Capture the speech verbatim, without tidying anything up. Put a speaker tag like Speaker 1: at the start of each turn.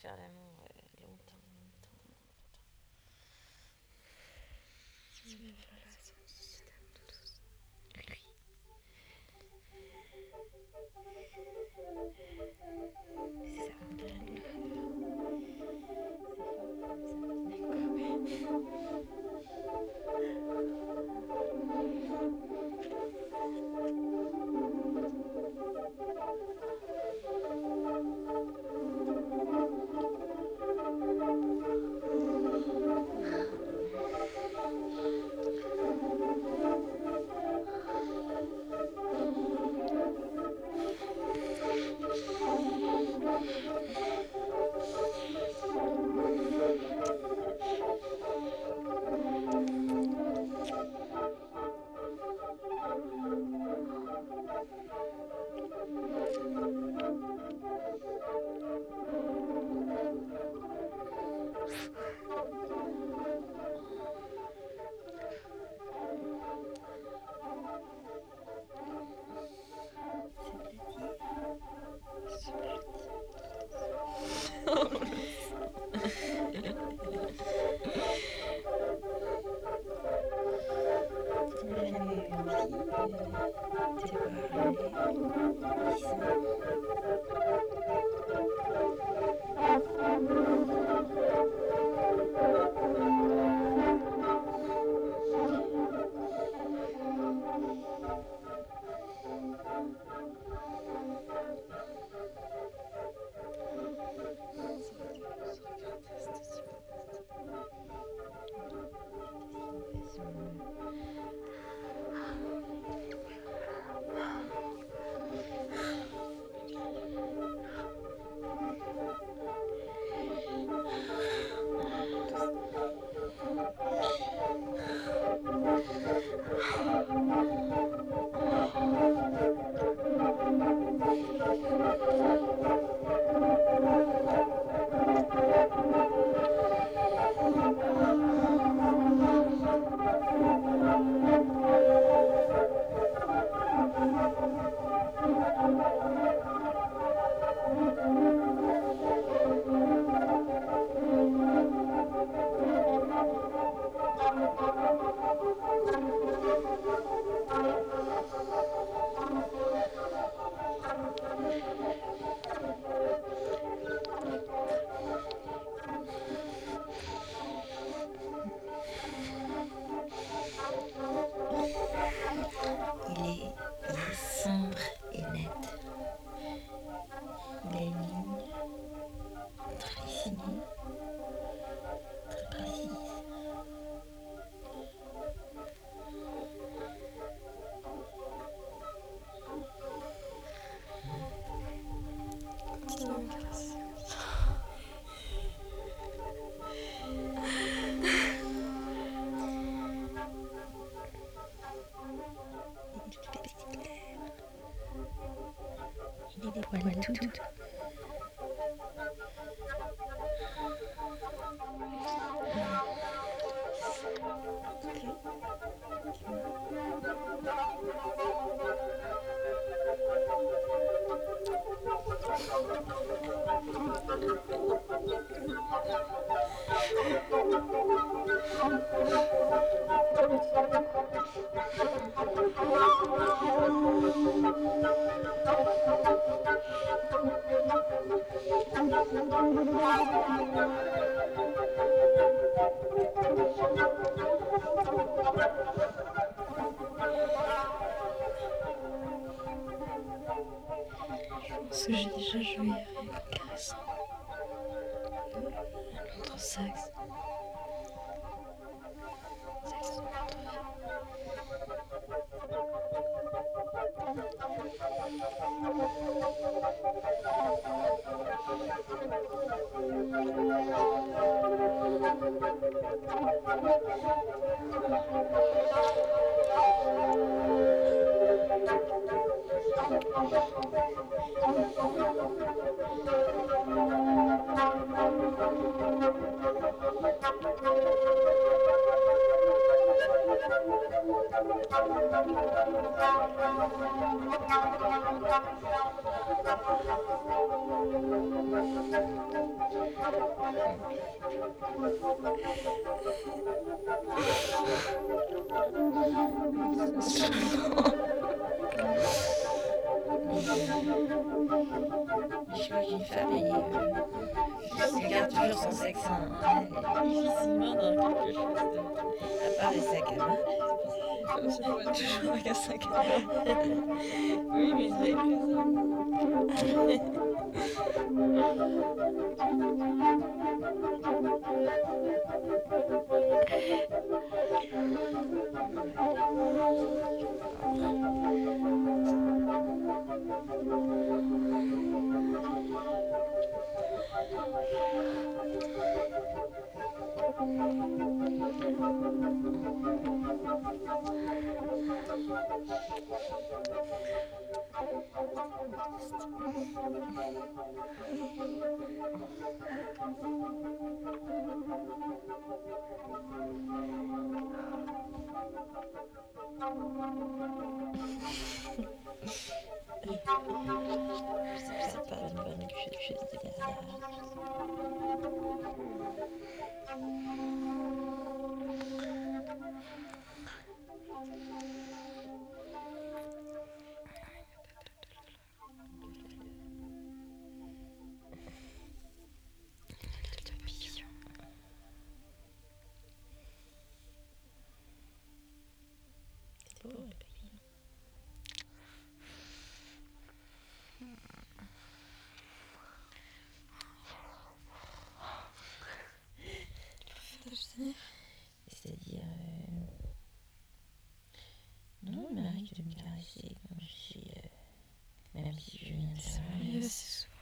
Speaker 1: faire l'amour euh, longtemps, longtemps, longtemps. Si tu veux faire l'amour, tout douce. Oui. C'est ça, on dirait de le faire. C'est fort comme ça, tout d'un coup. C'est parti. Oh, j'avais envie de te parler ici. Il est, il est sombre et net. Les lignes très finies, très précises. Continue à me caresser comme ça. Il est petit clair. Il est des poils tout doux. Je pense que j'ai déjà joué avec en caressant notre sexe. Sexe de notre vie. Je crois qu'une femme, elle, est, euh, elle garde toujours son sexe en elle.
Speaker 2: Difficilement dans quelque chose de...
Speaker 1: À part le sac à main.
Speaker 2: Comme je vois toujours avec un sac à main. Oui, mais il est présent.
Speaker 1: C'est peut-être pas une bonne chose de dire ça. C'est beau, le papillon. C'est-à-dire... Euh... Non, il m'arrive de me caresser quand je suis... Euh... Même si je viens de savoir.